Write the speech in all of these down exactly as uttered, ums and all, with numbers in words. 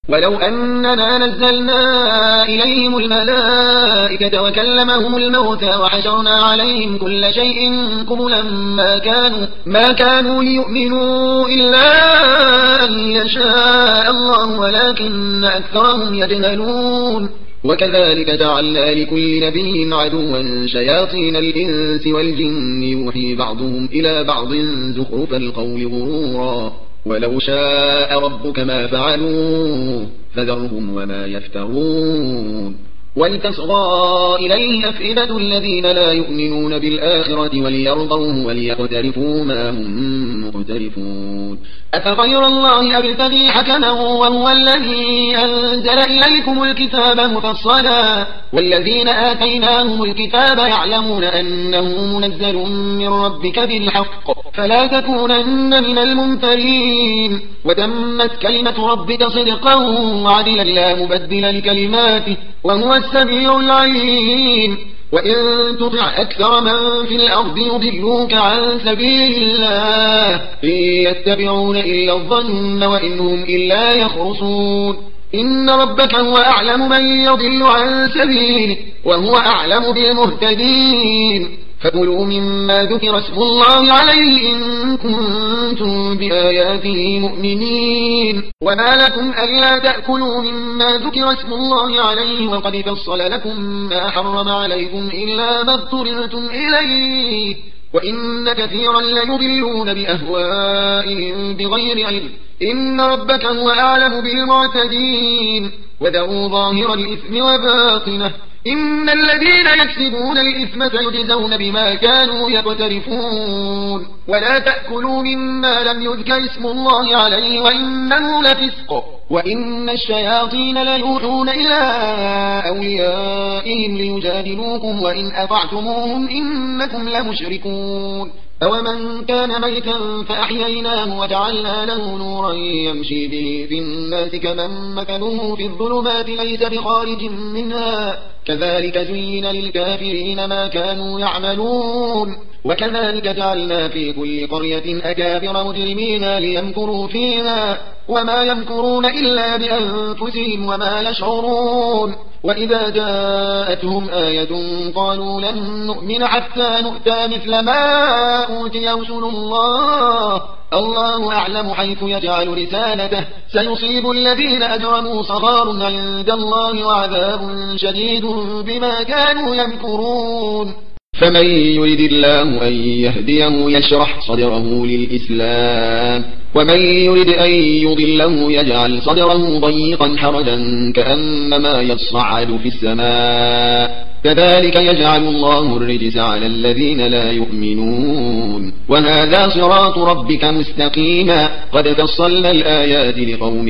ولو أننا نزلنا إليهم الملائكة وكلمهم الموتى وحشرنا عليهم كل شيء قبلا ما كانوا, ما كانوا ليؤمنوا إلا أن يشاء الله ولكن أكثرهم يجهلون. وكذلك جعلنا لكل نبي عدوا شياطين الإنس والجن يوحي بعضهم إلى بعض زخرف القول غرورا ولو شاء ربك ما فعلوه فذرهم وما يفترون. ولتصغى إليه أفئدة الذين لا يؤمنون بالآخرة وليرضوه وليقترفوا ما هم مقترفون. أفغير الله أبتغي حكما وهو الذي أنزل إليكم الكتاب مفصلا والذين آتيناهم الكتاب يعلمون أنه منزل من ربك بالحق فلا تكونن من الممترين. وتمت كلمة ربك صدقا وعدلا لا مبدل لكلماته وهو السميع العليم. وإن تطع أكثر من في الأرض يضلوك عن سبيل الله إن يتبعون إلا الظن وإن هم إلا يخرصون. إن ربك هو أعلم من يضل عن سبيله وهو أعلم بالمهتدين. فكلوا مما ذكر اسم الله عليه إن كنتم بآياته مؤمنين. وما لكم ألا تأكلوا مما ذكر اسم الله عليه وقد فصل لكم ما حرم عليكم إلا ما اضطررتم إليه وإن كثيرا ليضلون بأهوائهم بغير علم. إن ربك هو أعلم بالمعتدين. وذروا ظاهر الإثم وباطنه إن الذين يكسبون الإثم سيجزون بما كانوا يقترفون. ولا تأكلوا مما لم يذكر اسم الله عليه وإنه لفسق وإن الشياطين ليوحون إلى أوليائهم ليجادلوكم وإن أطعتموهم إنكم لمشركون. أومن كان ميتا فأحييناه وجعلنا له نورا يمشي به في الناس كمن مثله في الظلمات ليس بخارج منها كذلك زين للكافرين ما كانوا يعملون. وكذلك جعلنا في كل قرية أكابر مجرمين ليمكروا فيها وما يمكرون إلا بأنفسهم وما يشعرون. وإذا جاءتهم آية قالوا لن نؤمن حتى نؤتى مثل ما أوتي رسل الله الله أعلم حيث يجعل رسالته سيصيب الذين أجرموا صغار عند الله وعذاب شديد بما كانوا يمكرون. فمن يريد الله أن يهديه يشرح صدره للإسلام ومن يريد أن يضله يجعل صدره ضيقا حرجا كأنما يصعد في السماء كذلك يجعل الله الرجس على الذين لا يؤمنون. وهذا صراط ربك مستقيما قد فصلنا الآيات لقوم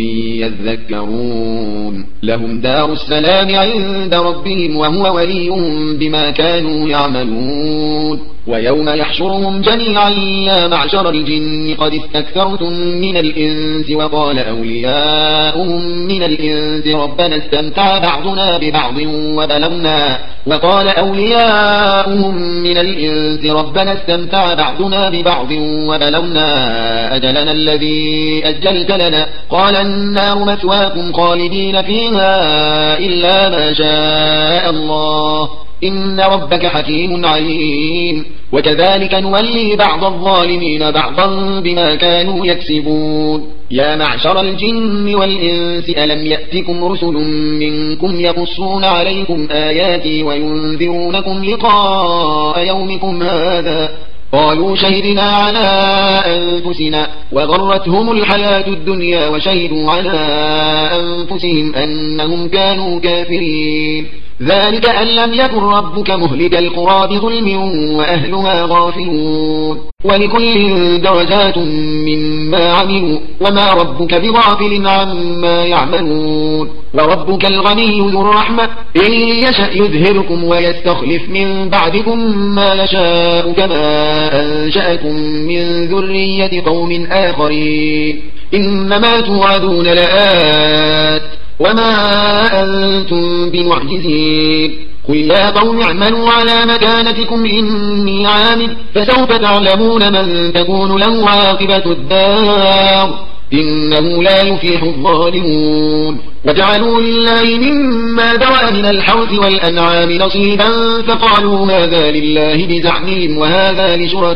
يذكرون. لهم دار السلام عند ربهم وهو وليهم بما كانوا يعملون. ويوم يحشرهم جميعا يا معشر الجن قد استكثرتم من الإنس وقال أولياؤهم من الإنس ربنا استمتع بعضنا ببعض وبلغنا وقال أولياؤهم من الإنس ربنا استمتع بعضنا ببعض وبلغنا أجلنا الذي أجلت لنا قال النار مثواكم خالدين فيها إلا ما شاء الله إن ربك حكيم عليم. وكذلك نولي بعض الظالمين بعضا بما كانوا يكسبون. يا معشر الجن والإنس ألم يأتكم رسل منكم يقصون عليكم آياتي وينذرونكم لقاء يومكم هذا قالوا شهدنا على أنفسنا وغرتهم الحياة الدنيا وشهدوا على أنفسهم أنهم كانوا كافرين. ذلك أن لم يكن ربك مهلك القرى بظلم وأهلها غافلون. ولكل درجات مما عملوا وما ربك بغافل عما يعملون. وربك الغني ذو الرحمة إن يشأ يذهبكم ويستخلف من بعدكم ما يشاء كما أنشأكم من ذرية قوم آخرين. إنما توعدون لآت وما أنتم بمعجزين. قل يا قوم اعملوا على مكانتكم إني عامل فسوف تعلمون من تكون له عاقبة الدار إنه لا يفلح الظالمون. وجعلوا لله مما ذرأ من الحرث والأنعام نصيبا فقالوا هذا لله بزعمهم وهذا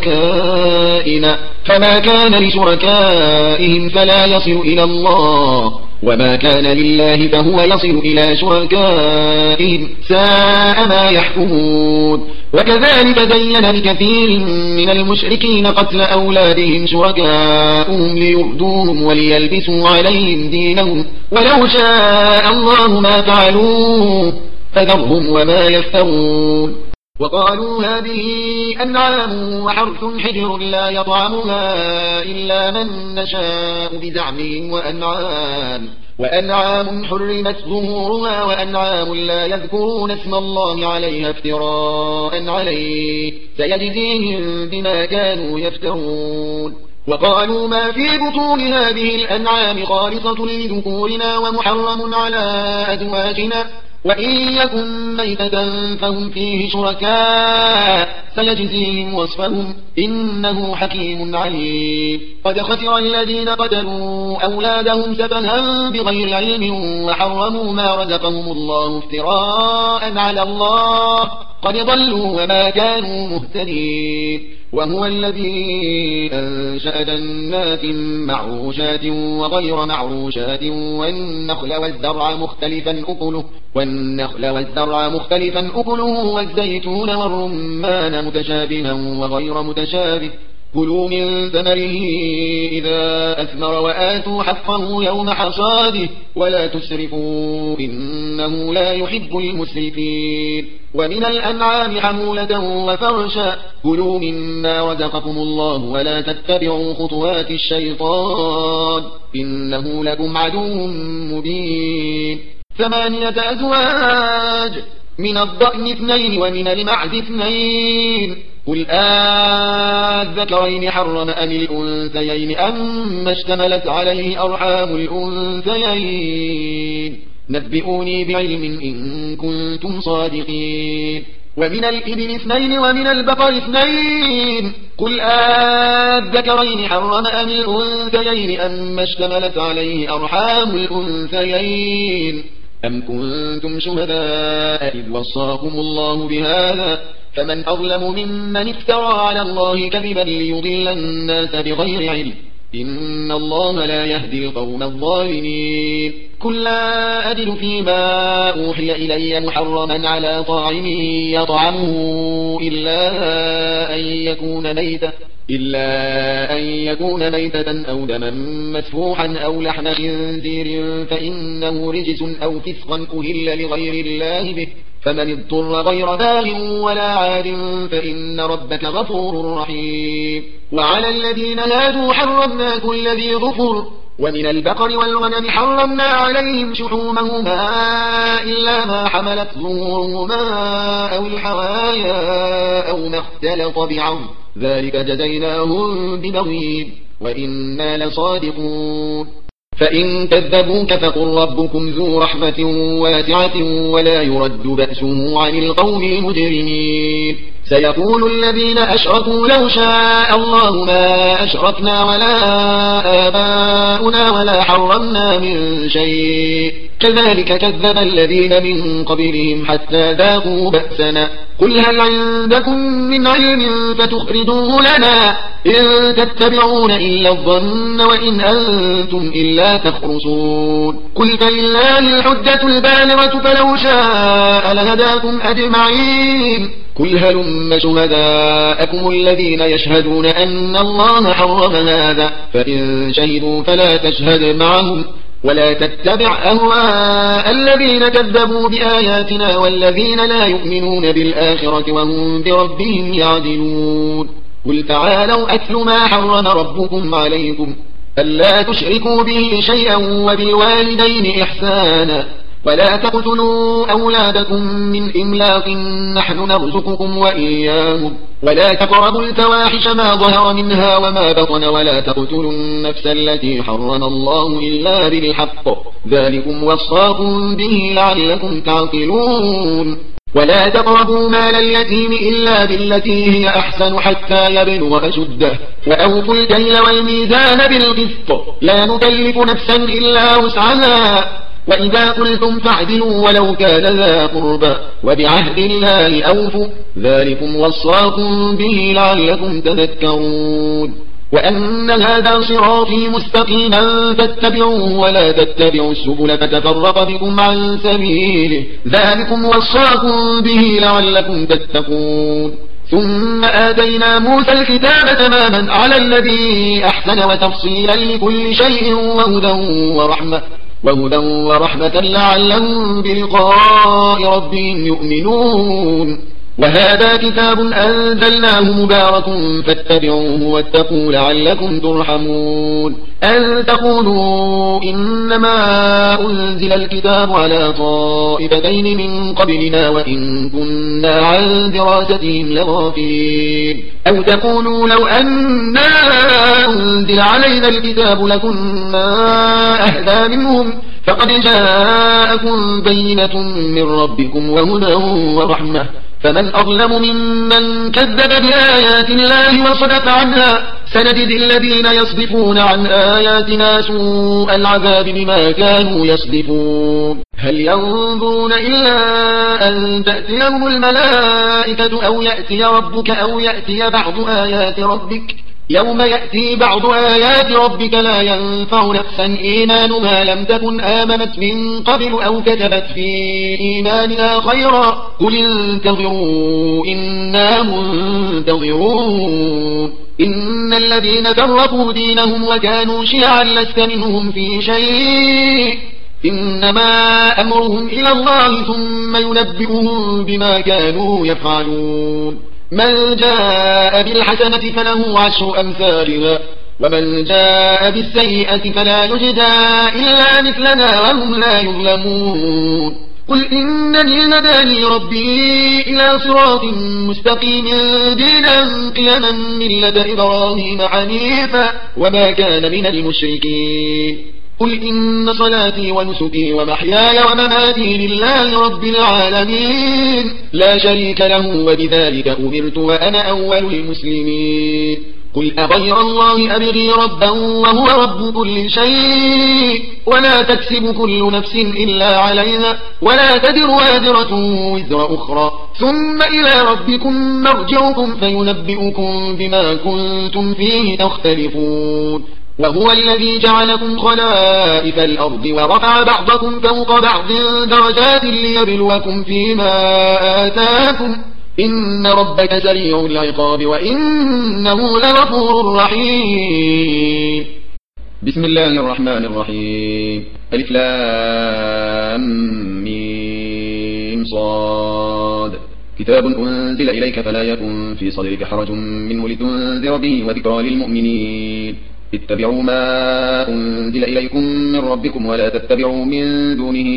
لشركائنا، فما كان لشركائهم فلا يصل إلى الله، وما كان لله فهو يصل إلى شركائهم، ساء ما يحكمون. وكذلك زين لكثير من المشركين قتل أولادهم شركاؤهم ليردوهم وليلبسوا عليهم دينهم، ولو شاء الله ما فعلوه فذرهم وما يفترون. وقالوا هذه أنعام وحرث حجر لا يطعمها إلا من نشاء بزعمهم، وأنعام وأنعام حرمت ظهورها وأنعام لا يذكرون اسم الله عليها افتراء عليه سيجزيهم بما كانوا يفترون. وقالوا ما في بطون هذه الأنعام خالصة لذكورنا ومحرم على أزواجنا، وإن يكن ميتة فهم فيه شركاء سيجزيهم وصفهم إنه حكيم عليم. قد خسر الذين قتلوا أولادهم سفها بغير علم وحرموا ما رزقهم الله افتراء على الله، قد ضلوا وما كانوا مهتدين. وهو الذي أنشأ جنات معروشات وغير معروشات والنخل والزرع مختلفا أكله والنخل والزرع مختلفا أكله والزيتون والرمان متشابها وغير متشابه، كلوا من ثمره إذا أثمر وآتوا حقه يوم حصاده ولا تسرفوا إنه لا يحب المسرفين. ومن الأنعام حمولة وفرشا، كلوا مما رزقكم الله ولا تتبعوا خطوات الشيطان إنه لكم عدو مبين. ثمانية أزواج، من الضأن اثنين ومن المعز اثنين، قل آذكرين حرم أم الأنثيين أم اشتملت عليه أرحام الأنثيين، نبئوني بعلم إن كنتم صادقين. ومن الإبل اثنين ومن البقر اثنين، قل آذكرين حرم أم الأنثيين أم اشتملت عليه أرحام الأنثيين، أم كنتم شهداء إذ وصاكم الله بهذا، فمن أظلم ممن افترى على الله كذبا ليضل الناس بغير علم، إن الله لا يهدي القوم الظالمين. قل لا أجد فيما أوحي إلي محرما على طاعم يطعمه إلا أن يكون ميتة إلا أن يكون ميتة أو دما مسفوحا أو لحم خنزير فإنه رجس أو فسقا أهل لغير الله به، فمن اضطر غير باغ ولا عاد فإن ربك غفور رحيم. وعلى الذين هادوا حرمنا كل ذي ظفر، ومن البقر والغنم حرمنا عليهم شحومهما إلا ما حملت ظهورهما أو الحوايا أو ما اختلط بعظم، ذلك جزيناهم ببغيهم وإنا لصادقون. فإن كذبوك فقل ربكم ذو رحمة واسعة ولا يرد بأسه عن القوم المجرمين. سيقول الذين أشركوا لو شاء الله ما أشركنا ولا آباؤنا ولا حرمنا من شيء، كذلك كذب الذين من قبلهم حتى ذاقوا بأسنا. قل هل عندكم من علم فتخرجوه لنا، إن تتبعون إلا الظن وإن أنتم إلا تخرصون. قل فلله الحجة البالغة فلو شاء لهداكم أجمعين. قل هلم شهداءكم الذين يشهدون أن الله حرم هذا، فإن شهدوا فلا تشهد معهم ولا تتبع أهواء الذين كذبوا بآياتنا والذين لا يؤمنون بالآخرة وهم بربهم يعدلون. قل تعالوا أتل ما حرم ربكم عليكم ألا تشركوا به شيئا وبالوالدين إحسانا ولا تقتلوا أولادكم من إملاق نحن نرزقكم وإياهم ولا تقربوا الفواحش ما ظهر منها وما بطن ولا تقتلوا النفس التي حرم الله إلا بالحق ذلكم وصاكم به لعلكم تعقلون. ولا تقربوا مال اليتيم إلا بالتي هي أحسن حتى يبلغ أشده وأوفوا الكيل والميزان بالقسط لا نكلف نفسا إلا وسعها وإذا قلتم فاعدلوا ولو كان ذا قربى وبعهد الله أوفوا ذلكم وصاكم به لعلكم تذكرون وأن هذا صراطي مستقيما فاتبعوه ولا تتبعوا السبل فتفرق بكم عن سبيله ذلكم وصاكم به لعلكم تتقون ثم آتينا موسى الكتاب تماما على الذي أحسن وتفصيلا لكل شيء وهدى ورحمة وهدى ورحمة لعلهم بلقاء ربهم يؤمنون وهذا كتاب أنزلناه مبارك فاتبعوه واتقوا لعلكم ترحمون أن تقولوا إنما أنزل الكتاب على طائفتين من قبلنا وإن كنا عن دراستهم لغافلين أو تقولوا لو أنا أنزل علينا الكتاب لكنا أهدى منهم فقد جاءكم بينة من ربكم وهدى ورحمة فمن أظلم ممن كذب بآيات الله وصدف عنها سنجزي الذين يصدفون عن آياتنا سوء العذاب بما كانوا يصدفون هل ينظرون إلا أن تأتيهم الملائكة أو يأتي ربك أو يأتي بعض آيات ربك يوم يأتي بعض آيات ربك لا ينفع نفسا إيمانها لم تكن آمنت من قبل أو كتبت في إيمانها خيرا قل انتظروا إنا منتظرون إن الذين فرقوا دينهم وكانوا شيعا لست منهم في شيء إنما أمرهم إلى الله ثم ينبئهم بما كانوا يفعلون من جاء بالحسنة فله عشر أمثالها ومن جاء بالسيئة فلا يجزى إلا مثلها وهم لا يظلمون قل إنني هداني ربي إلى صراط مستقيم دينا قيما ملة إبراهيم حنيفا وما كان من المشركين قل إن صلاتي ونسكي ومحياي ومماتي لله رب العالمين لا شريك له وبذلك أمرت وأنا أول المسلمين قل أغير الله أبغي ربا وهو رب كل شيء ولا تكسب كل نفس إلا عليها ولا تدر وازرة وزر أخرى ثم إلى ربكم مرجعكم فينبئكم بما كنتم فيه تختلفون وهو الذي جعلكم خلائف الأرض ورفع بعضكم فوق بعض درجات ليبلوكم فيما آتاكم إن ربك سريع العقاب وإنه لغفور رحيم بسم الله الرحمن الرحيم ألف لام ميم صاد كتاب أنزل إليك فلا يكن في صدرك حرج منه لتنذر به وذكرى للمؤمنين اتبعوا ما أنزل إليكم من ربكم ولا تتبعوا من دونه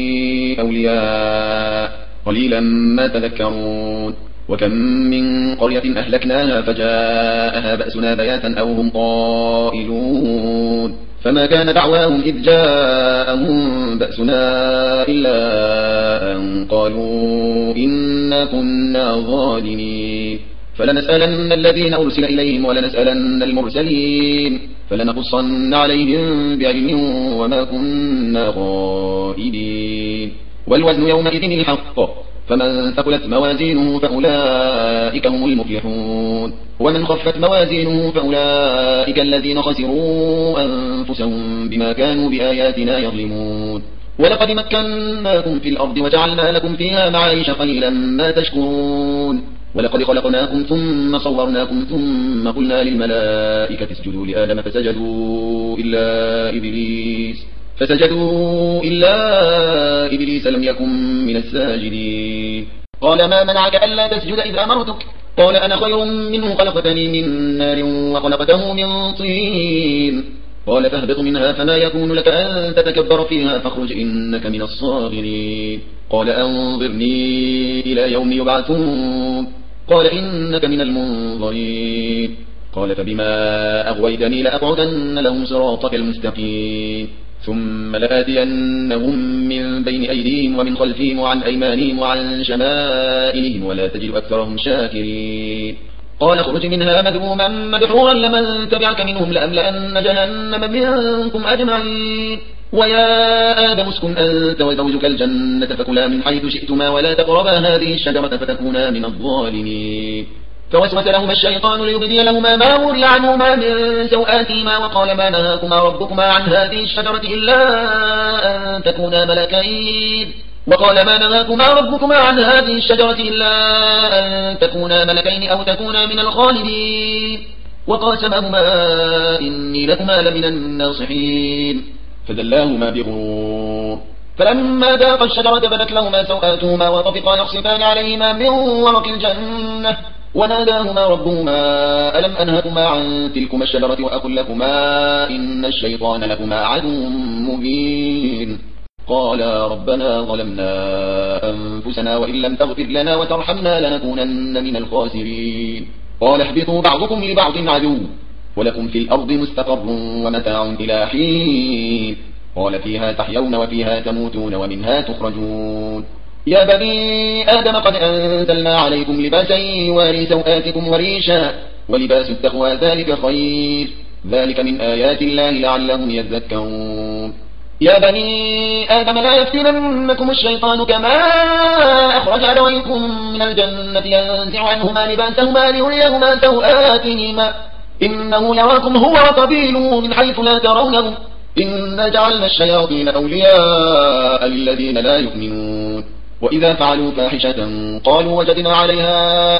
أولياء قليلا ما تذكرون وكم من قرية أهلكناها فجاءها بأسنا بياتا أو هم قائلون فما كان دعواهم إذ جاءهم بأسنا إلا أن قالوا إنا كنا ظالمين فلنسألن الذين أرسل إليهم ولنسألن المرسلين فلنقصن عليهم بعلم وما كنا غائبين والوزن يومئذ الحق فمن ثقلت موازينه فأولئك هم المفلحون ومن خفت موازينه فأولئك الذين خسروا أنفسهم بما كانوا بآياتنا يظلمون ولقد مكناكم في الأرض وجعلنا لكم فيها معايش قليلا ما تشكرون ولقد خلقناكم ثم صورناكم ثم قلنا للملائكة اسجدوا لآدم فسجدوا إلا إبليس فسجدوا إلا إبليس لم يكن من الساجدين قال ما منعك ألا تسجد إذ أمرتك قال أنا خير منه خلقتني من نار وخلقته من طين قال فاهبط منها فما يكون لك أن تتكبر فيها فاخرج إنك من الصاغرين قال أنظرني إلى يوم يبعثون قال إنك من المنظرين قال فبما أغويتني لأقعدن لهم صراطك المستقيم ثم لآتينهم من بين أيديهم ومن خلفهم وعن أيمانهم وعن شمائلهم ولا تجد أكثرهم شاكرين قال اخرج منها مذموما مدحورا لمن تبعك منهم لأملأن جهنم منكم أجمعين ويا آدم اسكن أنت وزوجك الجنة فكلا من حيث شئتما ولا تقربا هذه الشجرة فتكونا من الظالمين فوسوس لهما الشيطان ليبدي لهما ما وري عنهما من سوآتهما وقال ما نهاكما ربكما عن هذه الشجرة إلا أن تكونا ملكين وقال ما نهاكما ربكما عن هذه الشجرة إلا أن تكونا ملكين أو تكونا من الخالدين وقاسمهما إني لكما لمن الناصحين فدلاهما بغرور فلما ذاقا الشجرة بدت لهما سوآتهما وطفقا يخصفان عليهما من ورق الجنة وناداهما ربهما ألم أنهكما عن تلكما الشجرة وأقل لكما إن الشيطان لكما عدو مبين قالا ربنا ظلمنا أنفسنا وإن لم تغفر لنا وترحمنا لنكونن من الخاسرين قال اهبطوا بعضكم لبعض عدو ولكم في الأرض مستقر ومتاع إلى حين قال فيها تحيون وفيها تموتون ومنها تخرجون يا بني آدم قد أنزلنا عليكم لباسا يواري سوآتكم وريشا ولباس التقوى ذلك خير ذلك من آيات الله لعلهم يذكرون يا بني آدم لا يفتننكم الشيطان كما أخرج أبويكم من الجنة ينزع عنهما لباسهما ليريهما سوآتهما إنه يراكم هو وقبيله من حيث لا ترونهم إنا جعلنا الشياطين أولياء للذين لا يؤمنون وإذا فعلوا فاحشة قالوا وجدنا عليها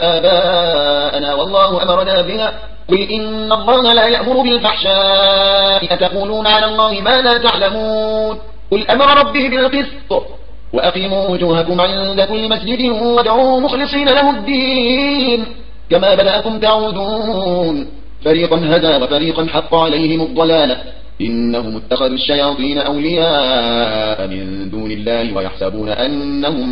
آباءنا والله أمرنا بها قل إن الله لا يأمر بالفحشاء أتقولون على الله ما لا تعلمون قل أمر ربي بالقسط وأقيموا وجوهكم عند كل مسجد وادعوه مخلصين له الدين كما بدأكم تعودون فريقا هدى وفريقا حق عليهم الضلالة إنهم اتخذوا الشياطين أولياء من دون الله ويحسبون أنهم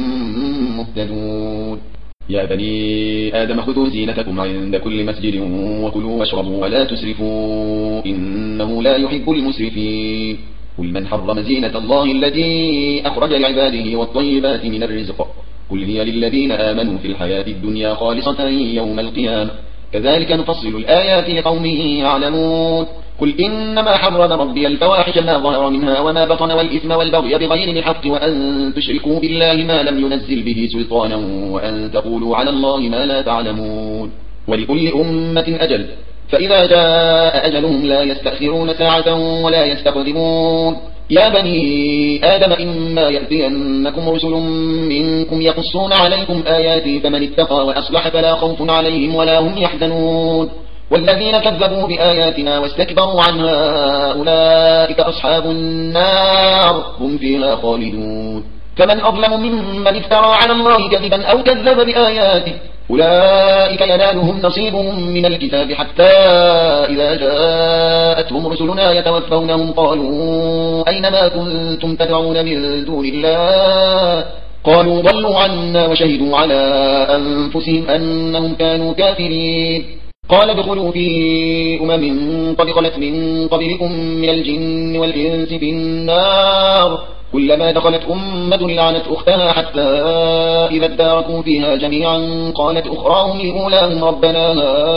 مهتدون يا بني آدم خذوا زينتكم عند كل مسجد وكلوا واشربوا ولا تسرفوا إنه لا يحب المسرفين قل من حرم زينة الله التي أخرج لعباده والطيبات من الرزق قل هي للذين آمنوا في الحياة الدنيا خالصة يوم القيامة كذلك نفصل الآيات لقوم يعلمون قل إنما حرم ربي الفواحش ما ظهر منها وما بطن والإثم والبغي بغير الحق وأن تشركوا بالله ما لم ينزل به سلطانا وأن تقولوا على الله ما لا تعلمون ولكل أمة أجل فإذا جاء أجلهم لا يستأخرون ساعة ولا يستقدمون يا بني آدم إما يأتينكم رسل منكم يقصون عليكم آياتي فمن اتقى وأصلح فلا خوف عليهم ولا هم يحزنون والذين كذبوا بآياتنا واستكبروا عنها أولئك أصحاب النار هم فيها خالدون فمن أظلم ممن افترى على الله كذبا أو كذب بآياته أولئك ينالهم نصيبهم من الكتاب حتى إذا جاءتهم رسلنا يتوفونهم قالوا أين ما كنتم تدعون من دون الله قالوا ضلوا عنا وشهدوا على أنفسهم أنهم كانوا كافرين قال ادخلوا في أمم قد خلت من قبلكم من الجن والإنس في النار كلما دخلت أمة لعنت أختها حتى إذا اداركوا فيها جميعا قالت أخراهم لأولاهم ربنا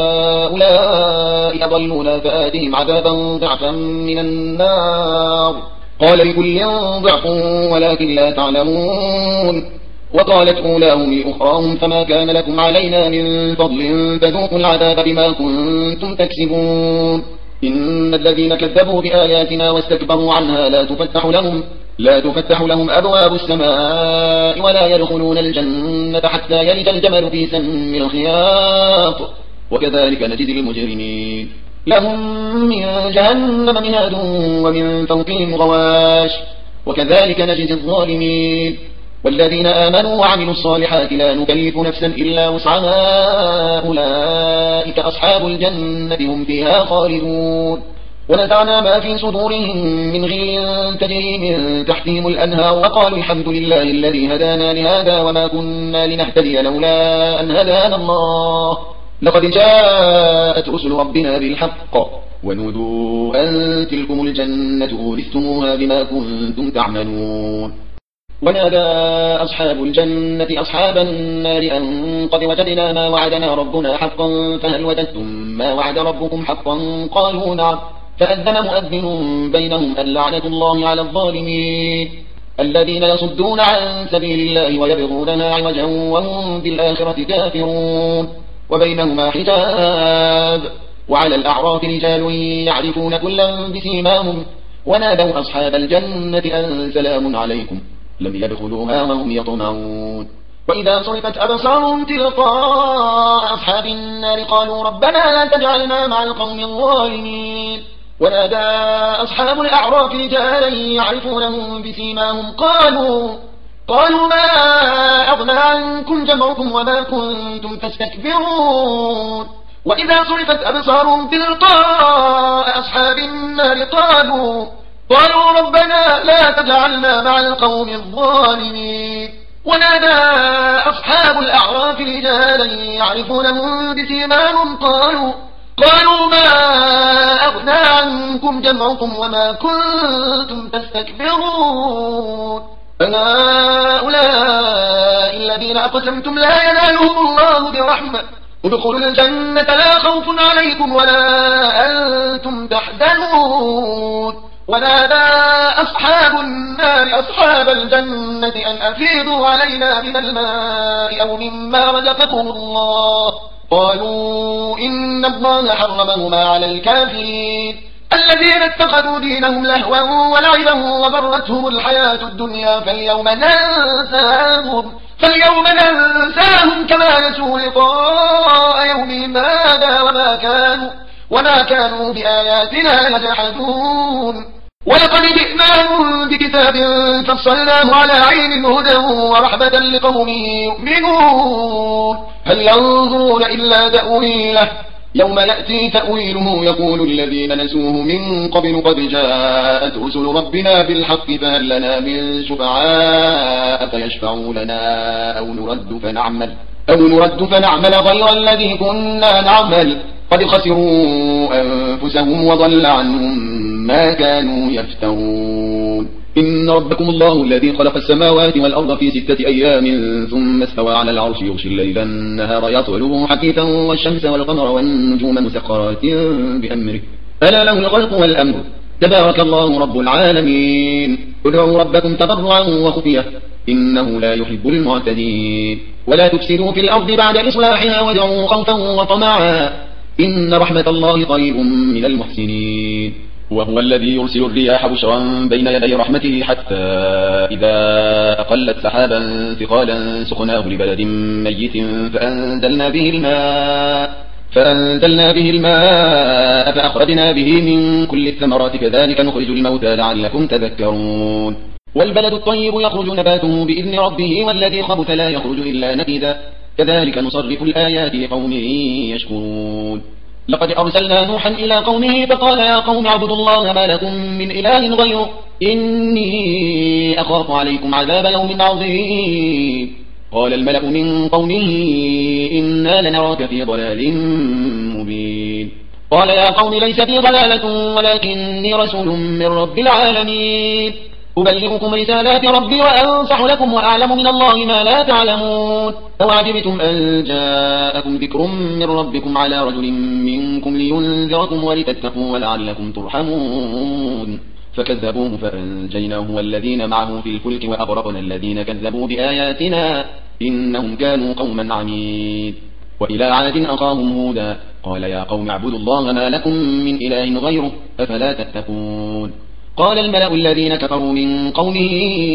هؤلاء أضلونا فآتهم عذابا ضعفا من النار قال لكل ضعف ولكن لا تعلمون وقالت أولاهم لأخراهم فما كان لكم علينا من فضل فذوقوا العذاب بما كنتم تكسبون إن الذين كذبوا بآياتنا واستكبروا عنها لا تفتح لهم لا تفتح لهم أبواب السماء ولا يدخلون الجنة حتى يلج الجمل في سم الخياط وكذلك نجزي المجرمين لهم من جهنم مهاد ومن فوقهم غواش وكذلك نجزي الظالمين والذين آمنوا وعملوا الصالحات لا نكلف نفسا إلا وسعها أولئك أصحاب الجنة هم فيها خالدون ونزعنا ما في صدورهم من غل تجري من تحتهم الأنهار وقالوا الحمد لله الذي هدانا لهذا وما كنا لنهتدي لولا أن هدانا الله لقد جاءت رسل ربنا بالحق ونودوا أن تلكم الجنة أورثتموها بما كنتم تعملون. ونادى أصحاب الجنة أصحاب النار أن قد وجدنا ما وعدنا ربنا حقا فهل وجدتم ما وعد ربكم حقا؟ قالوا نعم. فأذن مؤذن بينهم اللعنة الله على الظالمين الذين يصدون عن سبيل الله ويبغونها عوجا وهم بالآخرة كافرون. وبينهما حجاب. وعلى الأعراف رجال يعرفون كلا بسيماهم ونادوا أصحاب الجنة أن سلام عليكم لم يدخلوها وهم يطمعون. وإذا صرفت أبصارهم تلقاء أصحاب النار قالوا ربنا لا تجعلنا مع القوم الظالمين. ونادى أصحاب الأعراف رجالا يعرفونهم بسيماهم قالوا قالوا ما أغنى عنكم جمعكم وما كنتم تستكبرون. وإذا صرفت أبصارهم تلقاء أصحاب النار قالوا قالوا ربنا لا تجعلنا مع القوم الظالمين. ونادى أصحاب الأعراف رجالا يعرفونهم بسيماهم قالوا قالوا ما أغنى عنكم جمعكم وما كنتم تستكبرون. فهؤلاء الذين أقسمتم لا ينالهم الله برحمة ادخلوا الجنة لا خوف عليكم ولا أنتم تحزنون. ونادى أصحاب النار أصحاب الجنة أن أفيضوا علينا من الماء أو مما رزقكم الله. قالوا إن الله حرمهما على الكافرين الذين اتخذوا دينهم لهوا ولعبا وغرتهم الحياة الدنيا فاليوم ننساهم فاليوم ننساهم كما نسوا لقاء يومهم هذا وما كانوا وما كانوا بآياتنا يجحدون. ولقد جئناهم بكتاب فصلناه على علم هدى ورحمة لقوم يؤمنون. هل ينظرون إلا تأويله يوم يأتي تأويله يقول الذين نسوه من قبل قد جاءت رسل ربنا بالحق فهل لنا من شفعاء فيشفعوا لنا أو نرد فنعمل أو نرد فنعمل غير الذي كنا نعمل قد خسروا أنفسهم وضل عنهم ما كانوا يفترون. إن ربكم الله الذي خلق السماوات والأرض في ستة أيام ثم استوى على العرش يغشي الليل النهار يطلبه حثيثا والشمس والقمر والنجوم مسخرات بأمره ألا له الخلق والأمر تبارك الله رب العالمين. ادعوا ربكم تضرعا وخفية إنه لا يحب المعتدين. ولا تفسدوا في الأرض بعد إصلاحها وادعوا خوفا وطمعا إن رحمة الله قريب من المحسنين. وهو الذي يرسل الرياح بشرا بين يدي رحمته حتى إذا أقلت سحابا ثقالا سقناه لبلد ميت فأنزلنا به الماء فأنزلنا به الماء فأخرجنا به من كل الثمرات كذلك نخرج الموتى لعلكم تذكرون. والبلد الطيب يخرج نباته بإذن ربه والذي خبث لا يخرج إلا نكدا كذلك نصرف الآيات لقوم يشكرون. لقد أرسلنا نوحا إلى قومه فقال يا قوم اعبدوا الله ما لكم من إله غيره إني أخاف عليكم عذاب يوم عظيم. قال الملأ من قومه إنا لنراك في ضلال مبين. قال يا قوم ليس في ضلالة ولكني رسول من رب العالمين أبلغكم رسالات ربي وأنصح لكم وأعلم من الله ما لا تعلمون. أوعجبتم أن جاءكم ذكر من ربكم على رجل منكم لينذركم ولتتقوا ولعلكم ترحمون. فكذبوه فأنجيناه والذين معه في الفلك وأغرقنا الذين كذبوا بآياتنا إنهم كانوا قوما عميد. وإلى عاد أخاهم هودا قال يا قوم اعبدوا الله ما لكم من إله غيره أفلا تتقون. قال الملأ الذين كفروا من قومه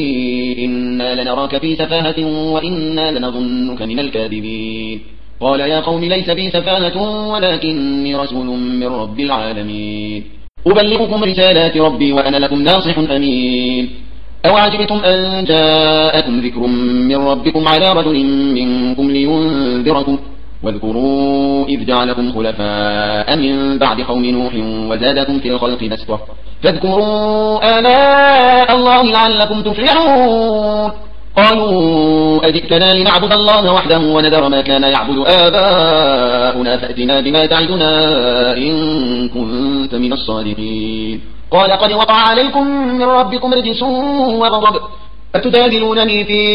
إنا لنراك في سفاهة وإنا لنظنك من الكاذبين. قال يا قوم ليس بي سفاهة ولكني رسول من رب العالمين أبلغكم رسالات ربي وأنا لكم ناصح أمين. أوعجبتم أن جاءكم ذكر من ربكم على رجل منكم لينذركم واذكروا إذ جعلكم خلفاء من بعد قوم نوح وزادكم في الخلق بسطة فاذكروا آلاء الله لعلكم تفلحون. قالوا أجئتنا لنعبد الله وحده ونذر ما كان يعبد آباؤنا فأتنا بما تعدنا إن كنت من الصادقين. قال قد وقع عليكم من ربكم رجس وغضب أتجادلونني في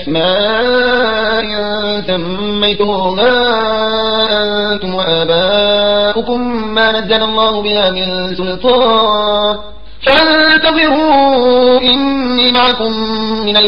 أسماء سميتموها أنتم وآباؤكم ما نزل الله بها من سلطان فانتظروا إني معكم من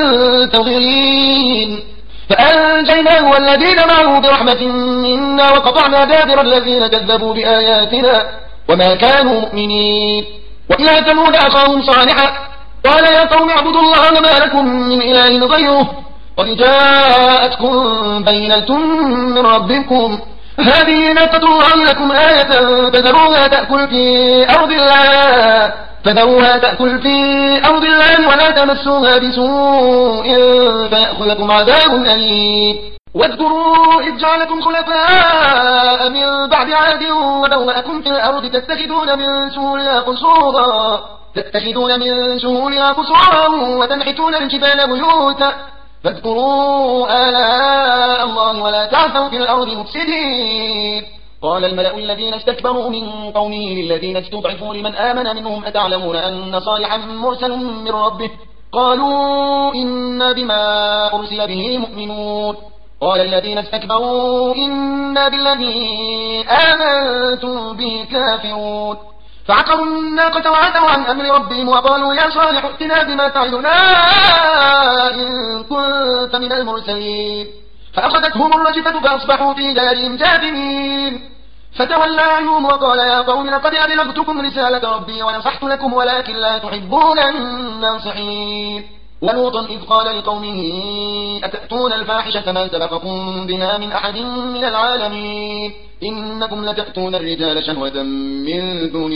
المنتظرين. فأنجيناه والذين معه برحمة منا وقطعنا دابر الذين كذبوا بآياتنا وما كانوا مؤمنين. وإلى ثمود أخاهم صالحا قال يا قوم اعبدوا الله ما لكم من إله غيره قد جاءتكم بينة من ربكم هذه ناقة الله لكم آية فذروها تأكل في أرض الله فذروها تأكل في أرض الله ولا تمسوها بسوء فيأخذكم عذاب أليم. واذكروا إذ جعلكم خلفاء من بعد عاد وبوأكم في الأرض تتخذون من سهولها قصورا تتخذون من سهولها قصورا وتنحتون الجبال بيوتا فاذكروا آلاء الله ولا تعثوا في الأرض مفسدين. قال الملأ الذين استكبروا من قومه للذين استضعفوا لمن آمن منهم أتعلمون أن صالحا مرسل من ربه قالوا إنا بما أرسل به مؤمنون. قال الذين استكبروا إنا بالذي آمنتم به كافرون. فعقروا الناقة وعتوا عن أمر ربهم وقالوا يا صالح ائتنا بما تعدنا إن كنت من المرسلين. فأخذتهم الرجفة فأصبحوا في دارهم جاثمين. فتولى عنهم وقال يا قوم لقد أبلغتكم رسالة ربي ونصحت لكم ولكن لا تحبون الناصحين. ولوطا إذ قال لقومه أتأتون الفاحشة ما سبقكم بها من أحد من العالمين إنكم لتأتون الرجال شهوة من دون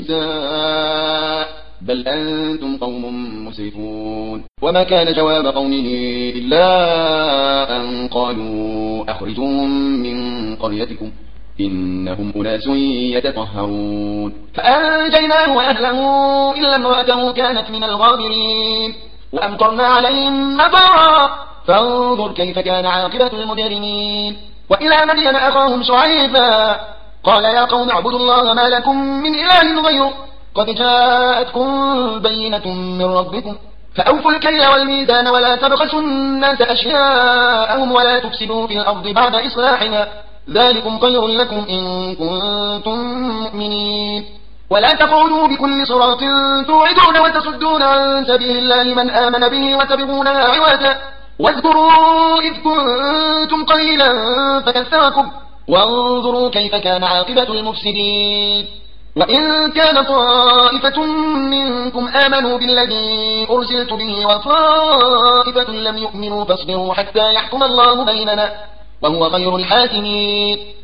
النساء بل أنتم قوم مسرفون. وما كان جواب قومه إلا أن قالوا أخرجوهم من قريتكم إنهم أناس يتطهرون. فأنجيناه وأهله إلا امرأته كانت من الغابرين وأمطرنا عليهم مطرا فانظر كيف كان عاقبة المجرمين. وإلى مدين أخاهم شعيبا قال يا قوم اعبدوا الله ما لكم من إله غيره قد جاءتكم بينة من ربكم فأوفوا الكيل والميزان ولا تبخسوا الناس أشياءهم ولا تفسدوا في الأرض بعد إصلاحها ذلكم خير لكم إن كنتم مؤمنين. ولا تقعدوا بكل صراط توعدون وتصدون عن سبيل الله من آمن به وتبغونها عوجا واذكروا إذ كنتم قليلا فكثركم وانظروا كيف كان عاقبة المفسدين. وإن كان طائفة منكم آمنوا بالذي أرسلت به وطائفة لم يؤمنوا فاصبروا حتى يحكم الله بيننا وهو خير الحاكمين.